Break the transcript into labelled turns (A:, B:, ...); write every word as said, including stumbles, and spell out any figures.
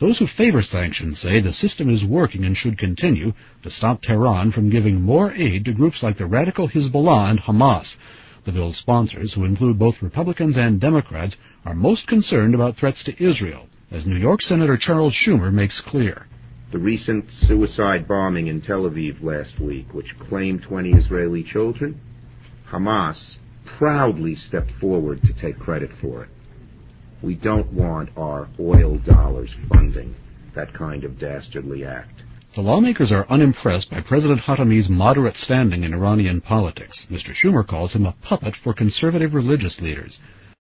A: Those who favor sanctions say the system is working and should continue to stop Tehran from giving more aid to groups like the radical Hezbollah and Hamas. The bill's sponsors, who include both Republicans and Democrats, are most concerned about threats to Israel, as New York Senator Charles Schumer makes clear.
B: The recent suicide bombing in Tel Aviv last week, which claimed twenty Israeli children, Hamas proudly stepped forward to take credit for it. We don't want our oil dollars funding that kind of dastardly act.
A: The lawmakers are unimpressed by President Khatami's moderate standing in Iranian politics. Mister Schumer calls him a puppet for conservative religious leaders.